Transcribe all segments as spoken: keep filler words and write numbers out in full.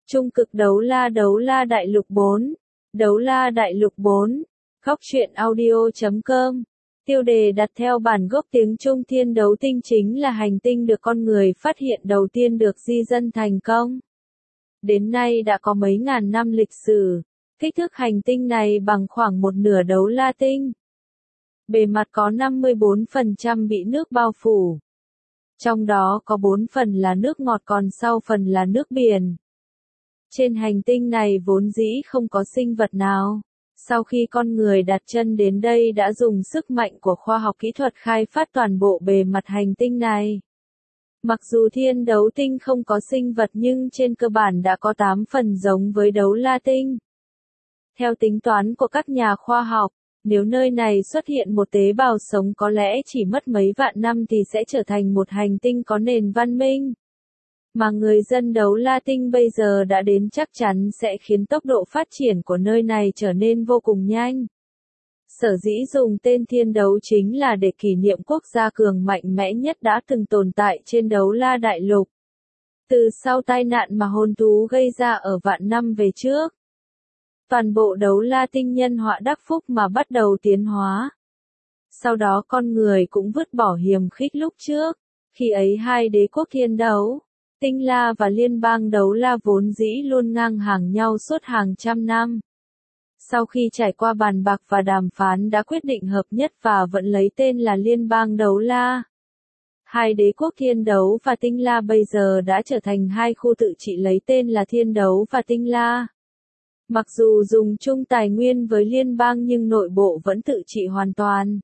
Trung cực đấu la đấu la đại lục bốn. Đấu la đại lục bốn. Góc truyện audio chấm com. Tiêu đề đặt theo bản gốc tiếng Trung. Thiên đấu tinh chính là hành tinh được con người phát hiện đầu tiên được di dân thành công. Đến nay đã có mấy ngàn năm lịch sử. Kích thước hành tinh này bằng khoảng một nửa đấu la tinh. Bề mặt có năm mươi bốn phần trăm bị nước bao phủ. Trong đó có bốn phần là nước ngọt còn sau phần là nước biển. Trên hành tinh này vốn dĩ không có sinh vật nào. Sau khi con người đặt chân đến đây đã dùng sức mạnh của khoa học kỹ thuật khai phát toàn bộ bề mặt hành tinh này. Mặc dù thiên đấu tinh không có sinh vật nhưng trên cơ bản đã có tám phần giống với đấu la tinh. Theo tính toán của các nhà khoa học, nếu nơi này xuất hiện một tế bào sống có lẽ chỉ mất mấy vạn năm thì sẽ trở thành một hành tinh có nền văn minh. Mà người dân đấu la tinh bây giờ đã đến chắc chắn sẽ khiến tốc độ phát triển của nơi này trở nên vô cùng nhanh. Sở dĩ dùng tên thiên đấu chính là để kỷ niệm quốc gia cường mạnh mẽ nhất đã từng tồn tại trên đấu la đại lục. Từ sau tai nạn mà hồn thú gây ra ở vạn năm về trước, toàn bộ đấu la tinh nhân họa đắc phúc mà bắt đầu tiến hóa. Sau đó con người cũng vứt bỏ hiềm khích lúc trước, khi ấy hai đế quốc thiên đấu, Tinh La và liên bang đấu la vốn dĩ luôn ngang hàng nhau suốt hàng trăm năm. Sau khi trải qua bàn bạc và đàm phán đã quyết định hợp nhất và vẫn lấy tên là liên bang đấu la. Hai đế quốc thiên đấu và Tinh La bây giờ đã trở thành hai khu tự trị lấy tên là thiên đấu và Tinh La. Mặc dù dùng chung tài nguyên với liên bang nhưng nội bộ vẫn tự trị hoàn toàn.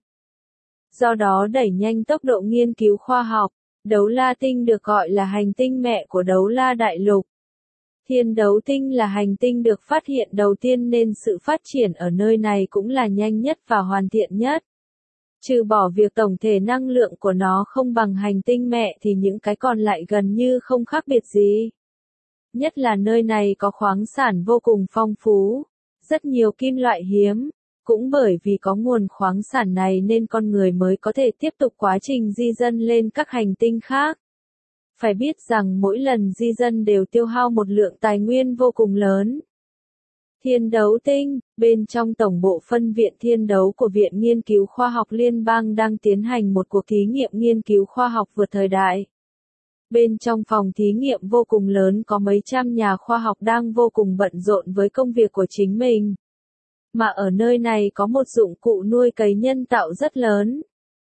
Do đó đẩy nhanh tốc độ nghiên cứu khoa học. Đấu la tinh được gọi là hành tinh mẹ của đấu la đại lục. Thiên đấu tinh là hành tinh được phát hiện đầu tiên nên sự phát triển ở nơi này cũng là nhanh nhất và hoàn thiện nhất. Trừ bỏ việc tổng thể năng lượng của nó không bằng hành tinh mẹ thì những cái còn lại gần như không khác biệt gì. Nhất là nơi này có khoáng sản vô cùng phong phú, rất nhiều kim loại hiếm. Cũng bởi vì có nguồn khoáng sản này nên con người mới có thể tiếp tục quá trình di dân lên các hành tinh khác. Phải biết rằng mỗi lần di dân đều tiêu hao một lượng tài nguyên vô cùng lớn. Thiên đấu tinh, bên trong tổng bộ phân viện thiên đấu của Viện Nghiên cứu Khoa học Liên bang đang tiến hành một cuộc thí nghiệm nghiên cứu khoa học vượt thời đại. Bên trong phòng thí nghiệm vô cùng lớn có mấy trăm nhà khoa học đang vô cùng bận rộn với công việc của chính mình. Mà ở nơi này có một dụng cụ nuôi cấy nhân tạo rất lớn.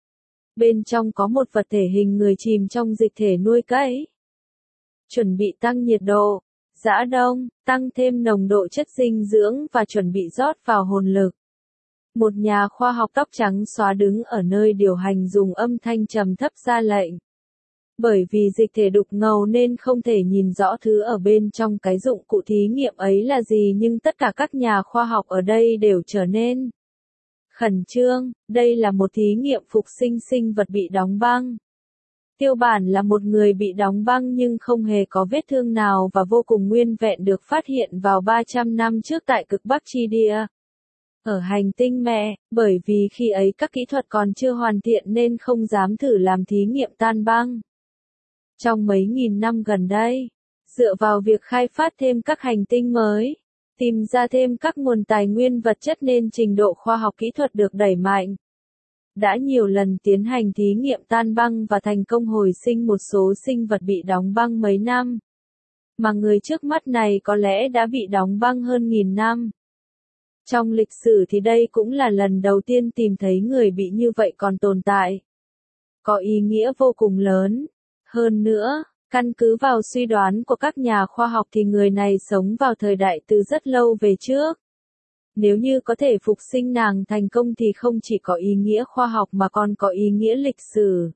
Bên trong có một vật thể hình người chìm trong dịch thể nuôi cấy. Chuẩn bị tăng nhiệt độ, giã đông, tăng thêm nồng độ chất dinh dưỡng và chuẩn bị rót vào hồn lực. Một nhà khoa học tóc trắng xóa đứng ở nơi điều hành dùng âm thanh trầm thấp ra lệnh. Bởi vì dịch thể đục ngầu nên không thể nhìn rõ thứ ở bên trong cái dụng cụ thí nghiệm ấy là gì nhưng tất cả các nhà khoa học ở đây đều trở nên khẩn trương. Đây là một thí nghiệm phục sinh sinh vật bị đóng băng. Tiêu bản là một người bị đóng băng nhưng không hề có vết thương nào và vô cùng nguyên vẹn được phát hiện vào ba trăm năm trước tại cực Bắc Chi Địa. Ở hành tinh mẹ, bởi vì khi ấy các kỹ thuật còn chưa hoàn thiện nên không dám thử làm thí nghiệm tan băng. Trong mấy nghìn năm gần đây, dựa vào việc khai phát thêm các hành tinh mới, tìm ra thêm các nguồn tài nguyên vật chất nên trình độ khoa học kỹ thuật được đẩy mạnh. Đã nhiều lần tiến hành thí nghiệm tan băng và thành công hồi sinh một số sinh vật bị đóng băng mấy năm. Mà người trước mắt này có lẽ đã bị đóng băng hơn nghìn năm. Trong lịch sử thì đây cũng là lần đầu tiên tìm thấy người bị như vậy còn tồn tại. Có ý nghĩa vô cùng lớn. Hơn nữa, căn cứ vào suy đoán của các nhà khoa học thì người này sống vào thời đại từ rất lâu về trước. Nếu như có thể phục sinh nàng thành công thì không chỉ có ý nghĩa khoa học mà còn có ý nghĩa lịch sử.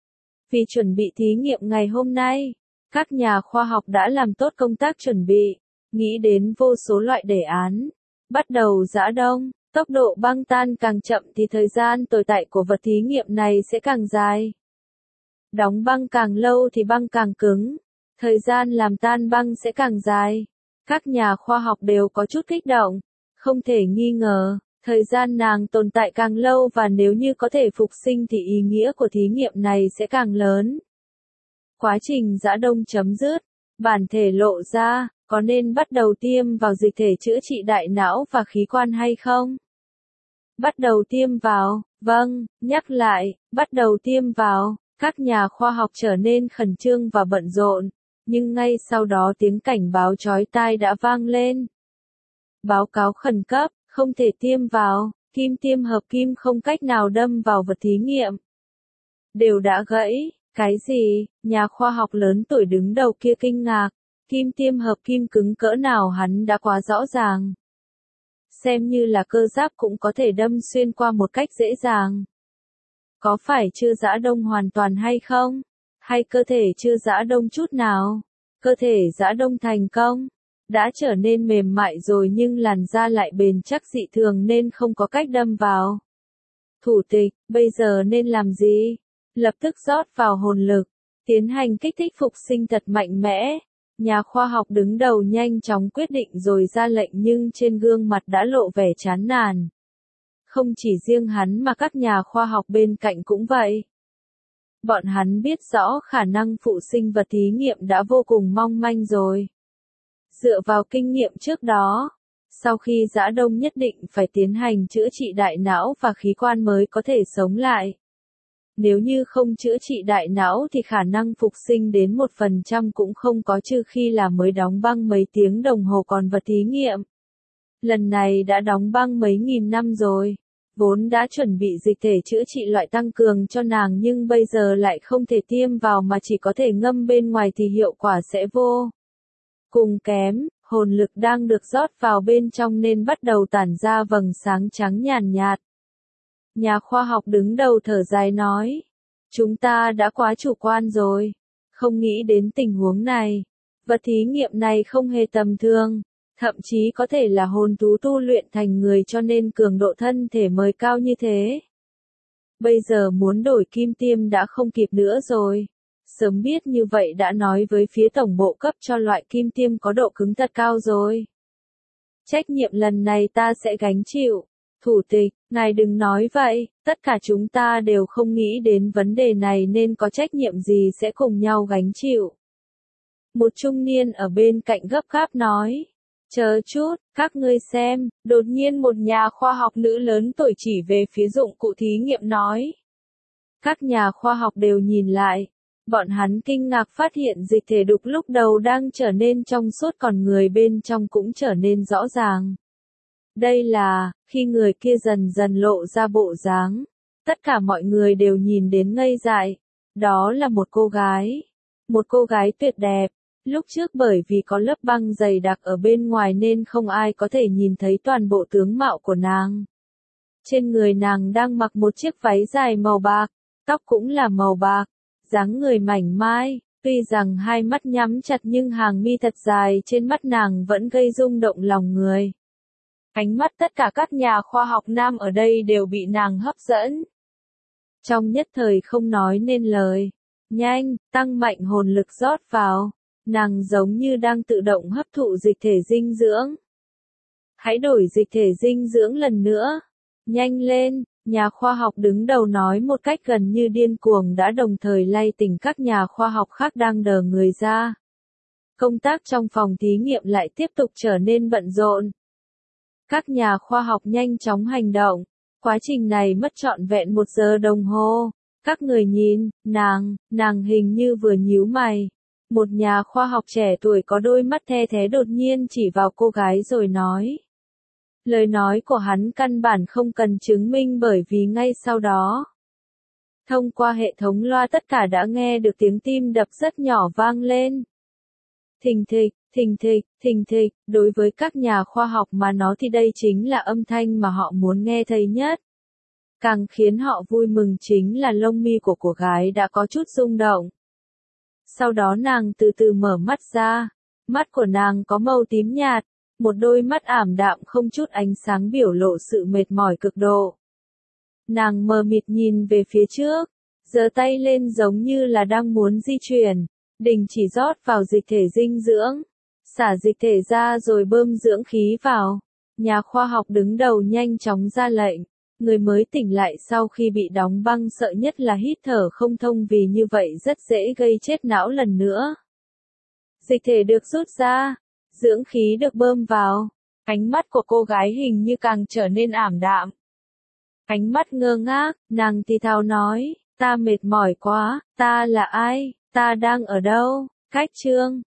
Vì chuẩn bị thí nghiệm ngày hôm nay, các nhà khoa học đã làm tốt công tác chuẩn bị, nghĩ đến vô số loại đề án. Bắt đầu giã đông, tốc độ băng tan càng chậm thì thời gian tồn tại của vật thí nghiệm này sẽ càng dài. Đóng băng càng lâu thì băng càng cứng, thời gian làm tan băng sẽ càng dài. Các nhà khoa học đều có chút kích động, không thể nghi ngờ, thời gian nàng tồn tại càng lâu và nếu như có thể phục sinh thì ý nghĩa của thí nghiệm này sẽ càng lớn. Quá trình giã đông chấm dứt, bản thể lộ ra, có nên bắt đầu tiêm vào dịch thể chữa trị đại não và khí quan hay không? Bắt đầu tiêm vào, vâng, nhắc lại, bắt đầu tiêm vào, các nhà khoa học trở nên khẩn trương và bận rộn, nhưng ngay sau đó tiếng cảnh báo chói tai đã vang lên. Báo cáo khẩn cấp, không thể tiêm vào, kim tiêm hợp kim không cách nào đâm vào vật thí nghiệm. Đều đã gãy, cái gì? Nhà khoa học lớn tuổi đứng đầu kia kinh ngạc, kim tiêm hợp kim cứng cỡ nào hắn đã quá rõ ràng. Xem như là cơ giáp cũng có thể đâm xuyên qua một cách dễ dàng. Có phải chưa giã đông hoàn toàn hay không? Hay cơ thể chưa giã đông chút nào? Cơ thể giã đông thành công, đã trở nên mềm mại rồi nhưng làn da lại bền chắc dị thường nên không có cách đâm vào. Thủ tịch, bây giờ nên làm gì? Lập tức rót vào hồn lực, tiến hành kích thích phục sinh thật mạnh mẽ. Nhà khoa học đứng đầu nhanh chóng quyết định rồi ra lệnh nhưng trên gương mặt đã lộ vẻ chán nản. Không chỉ riêng hắn mà các nhà khoa học bên cạnh cũng vậy. Bọn hắn biết rõ khả năng phụ sinh vật thí nghiệm đã vô cùng mong manh rồi. Dựa vào kinh nghiệm trước đó, sau khi giã đông nhất định phải tiến hành chữa trị đại não và khí quan mới có thể sống lại. Nếu như không chữa trị đại não thì khả năng phục sinh đến một phần trăm cũng không có trừ khi là mới đóng băng mấy tiếng đồng hồ còn vật thí nghiệm. Lần này đã đóng băng mấy nghìn năm rồi. Vốn đã chuẩn bị dịch thể chữa trị loại tăng cường cho nàng nhưng bây giờ lại không thể tiêm vào mà chỉ có thể ngâm bên ngoài thì hiệu quả sẽ vô cùng kém, hồn lực đang được rót vào bên trong nên bắt đầu tản ra vầng sáng trắng nhàn nhạt. Nhà khoa học đứng đầu thở dài nói, chúng ta đã quá chủ quan rồi, không nghĩ đến tình huống này. Vật thí nghiệm này không hề tầm thường. Thậm chí có thể là hồn thú tu luyện thành người cho nên cường độ thân thể mới cao như thế. Bây giờ muốn đổi kim tiêm đã không kịp nữa rồi. Sớm biết như vậy đã nói với phía tổng bộ cấp cho loại kim tiêm có độ cứng thật cao rồi. Trách nhiệm lần này ta sẽ gánh chịu. Thủ tịch, ngài đừng nói vậy, tất cả chúng ta đều không nghĩ đến vấn đề này nên có trách nhiệm gì sẽ cùng nhau gánh chịu. Một trung niên ở bên cạnh gấp gáp nói. Chờ chút, các ngươi xem, đột nhiên một nhà khoa học nữ lớn tuổi chỉ về phía dụng cụ thí nghiệm nói. Các nhà khoa học đều nhìn lại, bọn hắn kinh ngạc phát hiện dịch thể đục lúc đầu đang trở nên trong suốt còn người bên trong cũng trở nên rõ ràng. Đây là, khi người kia dần dần lộ ra bộ dáng, tất cả mọi người đều nhìn đến ngây dại, đó là một cô gái, một cô gái tuyệt đẹp. Lúc trước bởi vì có lớp băng dày đặc ở bên ngoài nên không ai có thể nhìn thấy toàn bộ tướng mạo của nàng. Trên người nàng đang mặc một chiếc váy dài màu bạc, tóc cũng là màu bạc, dáng người mảnh mai, tuy rằng hai mắt nhắm chặt nhưng hàng mi thật dài trên mắt nàng vẫn gây rung động lòng người. Ánh mắt tất cả các nhà khoa học nam ở đây đều bị nàng hấp dẫn. Trong nhất thời không nói nên lời, nhanh, tăng mạnh hồn lực rót vào. Nàng giống như đang tự động hấp thụ dịch thể dinh dưỡng. Hãy đổi dịch thể dinh dưỡng lần nữa. Nhanh lên, nhà khoa học đứng đầu nói một cách gần như điên cuồng đã đồng thời lay tỉnh các nhà khoa học khác đang đờ người ra. Công tác trong phòng thí nghiệm lại tiếp tục trở nên bận rộn. Các nhà khoa học nhanh chóng hành động. Quá trình này mất trọn vẹn một giờ đồng hồ. Các người nhìn, nàng, nàng hình như vừa nhíu mày. Một nhà khoa học trẻ tuổi có đôi mắt the thé đột nhiên chỉ vào cô gái rồi nói. Lời nói của hắn căn bản không cần chứng minh bởi vì ngay sau đó. Thông qua hệ thống loa tất cả đã nghe được tiếng tim đập rất nhỏ vang lên. Thình thịch, thình thịch, thình thịch, đối với các nhà khoa học mà nói thì đây chính là âm thanh mà họ muốn nghe thấy nhất. Càng khiến họ vui mừng chính là lông mi của cô gái đã có chút rung động. Sau đó nàng từ từ mở mắt ra, mắt của nàng có màu tím nhạt, một đôi mắt ảm đạm không chút ánh sáng biểu lộ sự mệt mỏi cực độ. Nàng mờ mịt nhìn về phía trước, giơ tay lên giống như là đang muốn di chuyển, đình chỉ rót vào dịch thể dinh dưỡng, xả dịch thể ra rồi bơm dưỡng khí vào. Nhà khoa học đứng đầu nhanh chóng ra lệnh. Người mới tỉnh lại sau khi bị đóng băng sợ nhất là hít thở không thông vì như vậy rất dễ gây chết não lần nữa. Dịch thể được rút ra. dưỡng khí được bơm vào. Ánh mắt của cô gái hình như càng trở nên ảm đạm. Ánh mắt ngơ ngác, nàng thì thào nói, ta mệt mỏi quá, ta là ai, ta đang ở đâu, cách chương.